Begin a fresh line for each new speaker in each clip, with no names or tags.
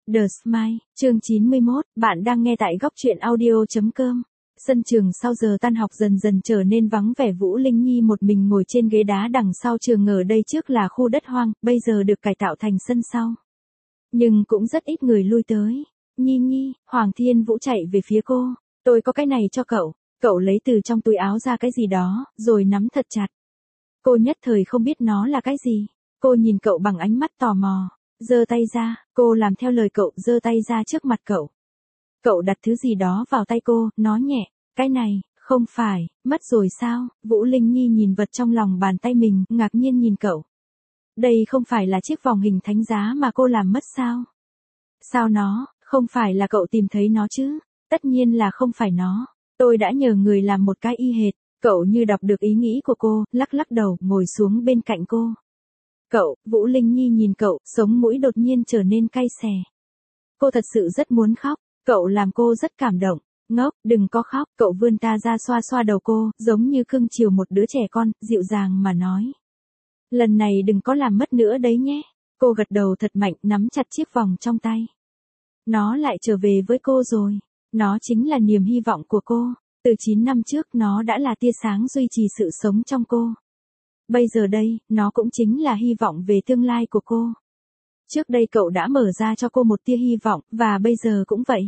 The Smile, chương 91, bạn đang nghe tại góc truyện audio.com. Sân trường sau giờ tan học dần dần trở nên vắng vẻ. Vũ Linh Nhi một mình ngồi trên ghế đá đằng sau trường. Ở đây trước là khu đất hoang, bây giờ được cải tạo thành sân sau. Nhưng cũng rất ít người lui tới. Nhi Nhi, Hoàng Thiên Vũ chạy về phía cô. Tôi có cái này cho cậu. Cậu lấy từ trong túi áo ra cái gì đó, rồi nắm thật chặt. Cô nhất thời không biết nó là cái gì. Cô nhìn cậu bằng ánh mắt tò mò. Giơ tay ra, cô làm theo lời cậu, giơ tay ra trước mặt cậu. Cậu đặt thứ gì đó vào tay cô, nói nhẹ, cái này, không phải, mất rồi sao? Vũ Linh Nhi nhìn vật trong lòng bàn tay mình, ngạc nhiên nhìn cậu. Đây không phải là chiếc vòng hình thánh giá mà cô làm mất sao? Sao nó, không phải là cậu tìm thấy nó chứ? Tất nhiên là không phải nó. Tôi đã nhờ người làm một cái y hệt. Cậu như đọc được ý nghĩ của cô, lắc lắc đầu, ngồi xuống bên cạnh cô. Cậu, Vũ Linh Nhi nhìn cậu, sống mũi đột nhiên trở nên cay xè. Cô thật sự rất muốn khóc, cậu làm cô rất cảm động. Ngốc, đừng có khóc, cậu vươn ta ra xoa xoa đầu cô, giống như cưng chiều một đứa trẻ con, dịu dàng mà nói. Lần này đừng có làm mất nữa đấy nhé. Cô gật đầu thật mạnh, nắm chặt chiếc vòng trong tay. Nó lại trở về với cô rồi. Nó chính là niềm hy vọng của cô. Từ 9 năm trước nó đã là tia sáng duy trì sự sống trong cô. Bây giờ đây, nó cũng chính là hy vọng về tương lai của cô. Trước đây cậu đã mở ra cho cô một tia hy vọng, và bây giờ cũng vậy.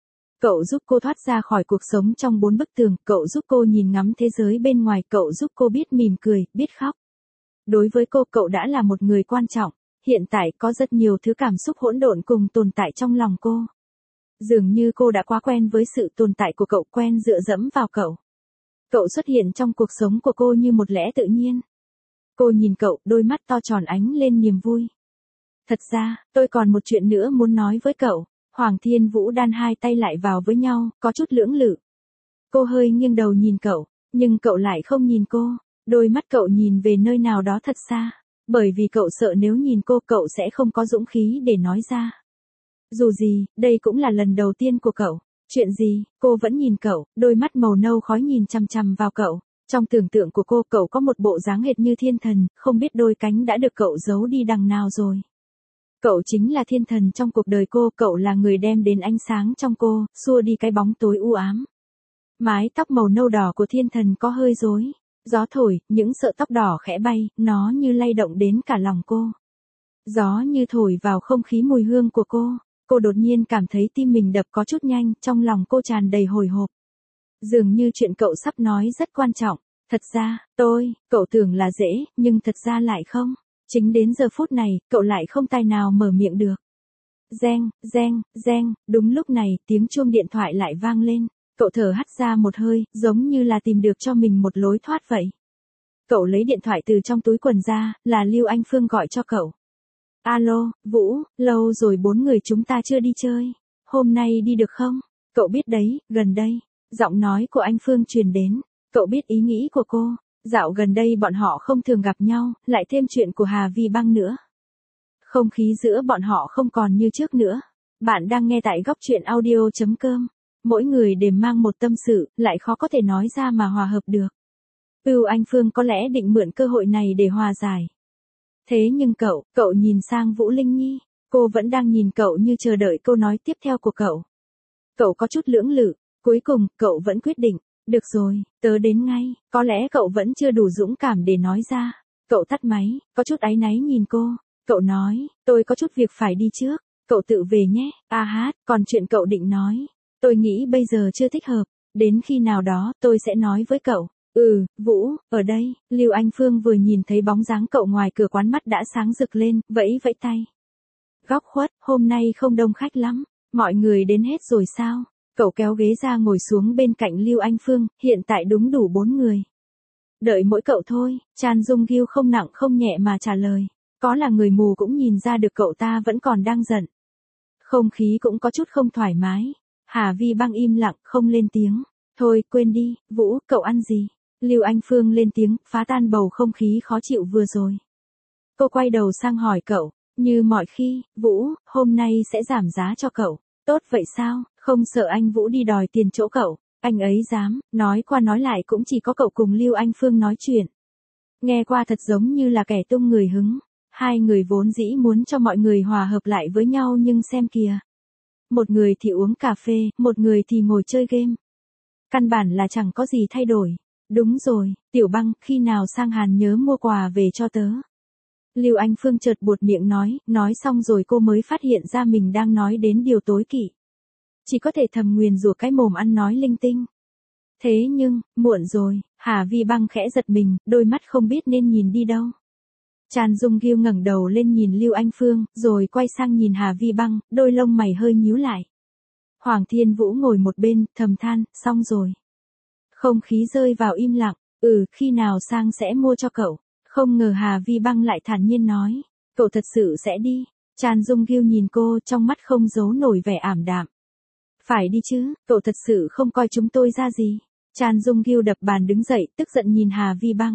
Cậu giúp cô thoát ra khỏi cuộc sống trong 4 bức tường, cậu giúp cô nhìn ngắm thế giới bên ngoài, cậu giúp cô biết mỉm cười, biết khóc. Đối với cô, cậu đã là một người quan trọng. Hiện tại có rất nhiều thứ cảm xúc hỗn độn cùng tồn tại trong lòng cô. Dường như cô đã quá quen với sự tồn tại của cậu, quen dựa dẫm vào cậu. Cậu xuất hiện trong cuộc sống của cô như một lẽ tự nhiên. Cô nhìn cậu, đôi mắt to tròn ánh lên niềm vui. Thật ra, tôi còn một chuyện nữa muốn nói với cậu. Hoàng Thiên Vũ đan hai tay lại vào với nhau, có chút lưỡng lự. Cô hơi nghiêng đầu nhìn cậu, nhưng cậu lại không nhìn cô. Đôi mắt cậu nhìn về nơi nào đó thật xa. Bởi vì cậu sợ nếu nhìn cô, cậu sẽ không có dũng khí để nói ra. Dù gì, đây cũng là lần đầu tiên của cậu. Chuyện gì, cô vẫn nhìn cậu, đôi mắt màu nâu khói nhìn chằm chằm vào cậu. Trong tưởng tượng của cô, cậu có một bộ dáng hệt như thiên thần, không biết đôi cánh đã được cậu giấu đi đằng nào rồi. Cậu chính là thiên thần trong cuộc đời cô, cậu là người đem đến ánh sáng trong cô, xua đi cái bóng tối u ám. Mái tóc màu nâu đỏ của thiên thần có hơi rối. Gió thổi, những sợi tóc đỏ khẽ bay, nó như lay động đến cả lòng cô. Gió như thổi vào không khí mùi hương của cô. Cô đột nhiên cảm thấy tim mình đập có chút nhanh, trong lòng cô tràn đầy hồi hộp. Dường như chuyện cậu sắp nói rất quan trọng. Thật ra, cậu tưởng là dễ, nhưng thật ra lại không. Chính đến giờ phút này, cậu lại không tài nào mở miệng được. Reng, reng, reng, đúng lúc này, tiếng chuông điện thoại lại vang lên. Cậu thở hắt ra một hơi, giống như là tìm được cho mình một lối thoát vậy. Cậu lấy điện thoại từ trong túi quần ra, là Lưu Anh Phương gọi cho cậu. Alo, Vũ, lâu rồi 4 người chúng ta chưa đi chơi. Hôm nay đi được không? Cậu biết đấy, gần đây. Giọng nói của anh Phương truyền đến. Cậu biết ý nghĩ của cô. Dạo gần đây bọn họ không thường gặp nhau, lại thêm chuyện của Hà Vi Băng nữa. Không khí giữa bọn họ không còn như trước nữa. Bạn đang nghe tại góc truyện audio.com. Mỗi người đều mang một tâm sự, lại khó có thể nói ra mà hòa hợp được. Anh Phương có lẽ định mượn cơ hội này để hòa giải. Thế nhưng cậu nhìn sang Vũ Linh Nhi. Cô vẫn đang nhìn cậu như chờ đợi câu nói tiếp theo của cậu. Cậu có chút lưỡng lự. Cuối cùng, cậu vẫn quyết định. Được rồi, tớ đến ngay. Có lẽ cậu vẫn chưa đủ dũng cảm để nói ra. Cậu tắt máy, có chút áy náy nhìn cô. Cậu nói, tôi có chút việc phải đi trước. Cậu tự về nhé. Còn chuyện cậu định nói. Tôi nghĩ bây giờ chưa thích hợp. Đến khi nào đó, tôi sẽ nói với cậu. Vũ, ở đây. Lưu Anh Phương vừa nhìn thấy bóng dáng cậu ngoài cửa quán, mắt đã sáng rực lên, vẫy vẫy tay. Góc khuất, hôm nay không đông khách lắm. Mọi người đến hết rồi sao? Cậu kéo ghế ra ngồi xuống bên cạnh Lưu Anh Phương, hiện tại đúng đủ 4 người. Đợi mỗi cậu thôi, Chan Dung Gil không nặng không nhẹ mà trả lời. Có là người mù cũng nhìn ra được cậu ta vẫn còn đang giận. Không khí cũng có chút không thoải mái. Hà Vi Băng im lặng, không lên tiếng. Thôi, quên đi, Vũ, cậu ăn gì? Lưu Anh Phương lên tiếng, phá tan bầu không khí khó chịu vừa rồi. Cô quay đầu sang hỏi cậu, như mọi khi, Vũ, hôm nay sẽ giảm giá cho cậu. Tốt vậy sao, không sợ anh Vũ đi đòi tiền chỗ cậu. Anh ấy dám, nói qua nói lại cũng chỉ có cậu cùng Lưu Anh Phương nói chuyện. Nghe qua thật giống như là kẻ tung người hứng. Hai người vốn dĩ muốn cho mọi người hòa hợp lại với nhau, nhưng xem kìa, một người thì uống cà phê, một người thì ngồi chơi game. Căn bản là chẳng có gì thay đổi. Đúng rồi, Tiểu Băng, khi nào sang Hàn nhớ mua quà về cho tớ. Lưu Anh Phương chợt buột miệng nói xong rồi cô mới phát hiện ra mình đang nói đến điều tối kỵ. Chỉ có thể thầm nguyền rủa cái mồm ăn nói linh tinh. Thế nhưng, muộn rồi, Hà Vi Băng khẽ giật mình, đôi mắt không biết nên nhìn đi đâu. Chan Dung Gil ngẩng đầu lên nhìn Lưu Anh Phương, rồi quay sang nhìn Hà Vi Băng, đôi lông mày hơi nhíu lại. Hoàng Thiên Vũ ngồi một bên, thầm than, xong rồi. Không khí rơi vào im lặng, khi nào sang sẽ mua cho cậu. Không ngờ Hà Vi Băng lại thản nhiên nói, cậu thật sự sẽ đi. Chan Dung Gil nhìn cô, trong mắt không giấu nổi vẻ ảm đạm. Phải đi chứ, cậu thật sự không coi chúng tôi ra gì. Chan Dung Gil đập bàn đứng dậy, tức giận nhìn Hà Vi Băng.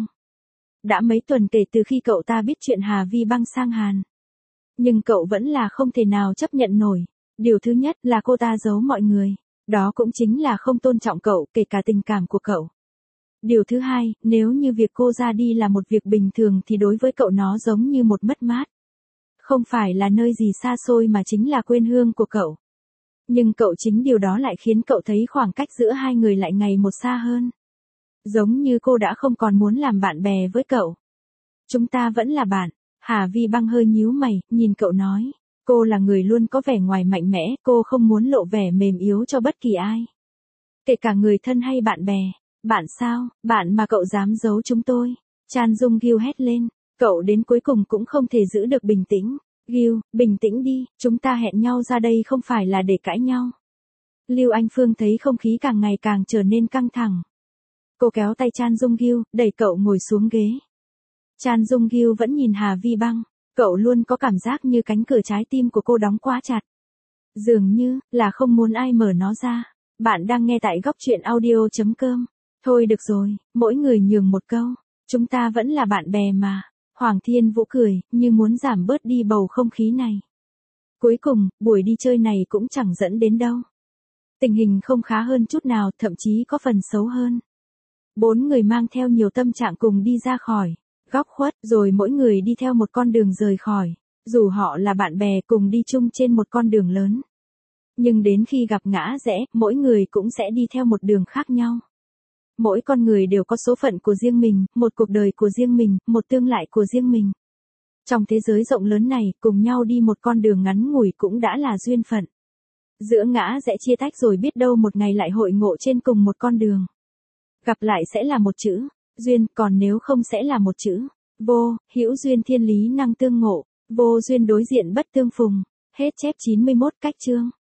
Đã mấy tuần kể từ khi cậu ta biết chuyện Hà Vi Băng sang Hàn. Nhưng cậu vẫn là không thể nào chấp nhận nổi. Điều thứ nhất là cô ta giấu mọi người. Đó cũng chính là không tôn trọng cậu, kể cả tình cảm của cậu. Điều thứ hai, nếu như việc cô ra đi là một việc bình thường thì đối với cậu nó giống như một mất mát. Không phải là nơi gì xa xôi mà chính là quê hương của cậu. Nhưng cậu chính điều đó lại khiến cậu thấy khoảng cách giữa hai người lại ngày một xa hơn. Giống như cô đã không còn muốn làm bạn bè với cậu. Chúng ta vẫn là bạn. Hà Vi Băng hơi nhíu mày, nhìn cậu nói. Cô là người luôn có vẻ ngoài mạnh mẽ, cô không muốn lộ vẻ mềm yếu cho bất kỳ ai. Kể cả người thân hay bạn bè. Bạn sao, bạn mà cậu dám giấu chúng tôi. Chan Dung Gil hét lên. Cậu đến cuối cùng cũng không thể giữ được bình tĩnh. Gil, bình tĩnh đi, chúng ta hẹn nhau ra đây không phải là để cãi nhau. Lưu Anh Phương thấy không khí càng ngày càng trở nên căng thẳng. Cô kéo tay Chan Dung Gil, đẩy cậu ngồi xuống ghế. Chan Dung Gil vẫn nhìn Hà Vi Băng, cậu luôn có cảm giác như cánh cửa trái tim của cô đóng quá chặt. Dường như, là không muốn ai mở nó ra. Bạn đang nghe tại góc truyện audio.com. Thôi được rồi, mỗi người nhường một câu. Chúng ta vẫn là bạn bè mà. Hoàng Thiên Vũ cười, như muốn giảm bớt đi bầu không khí này. Cuối cùng, buổi đi chơi này cũng chẳng dẫn đến đâu. Tình hình không khá hơn chút nào, thậm chí có phần xấu hơn. 4 người mang theo nhiều tâm trạng cùng đi ra khỏi góc khuất, rồi mỗi người đi theo một con đường rời khỏi. Dù họ là bạn bè cùng đi chung trên một con đường lớn. Nhưng đến khi gặp ngã rẽ, mỗi người cũng sẽ đi theo một đường khác nhau. Mỗi con người đều có số phận của riêng mình, một cuộc đời của riêng mình, một tương lai của riêng mình. Trong thế giới rộng lớn này, cùng nhau đi một con đường ngắn ngủi cũng đã là duyên phận. Giữa ngã rẽ chia tách rồi biết đâu một ngày lại hội ngộ trên cùng một con đường. Gặp lại sẽ là một chữ, duyên, còn nếu không sẽ là một chữ, vô. Hữu duyên thiên lý năng tương ngộ, vô duyên đối diện bất tương phùng. Hết chép 91 cách chương.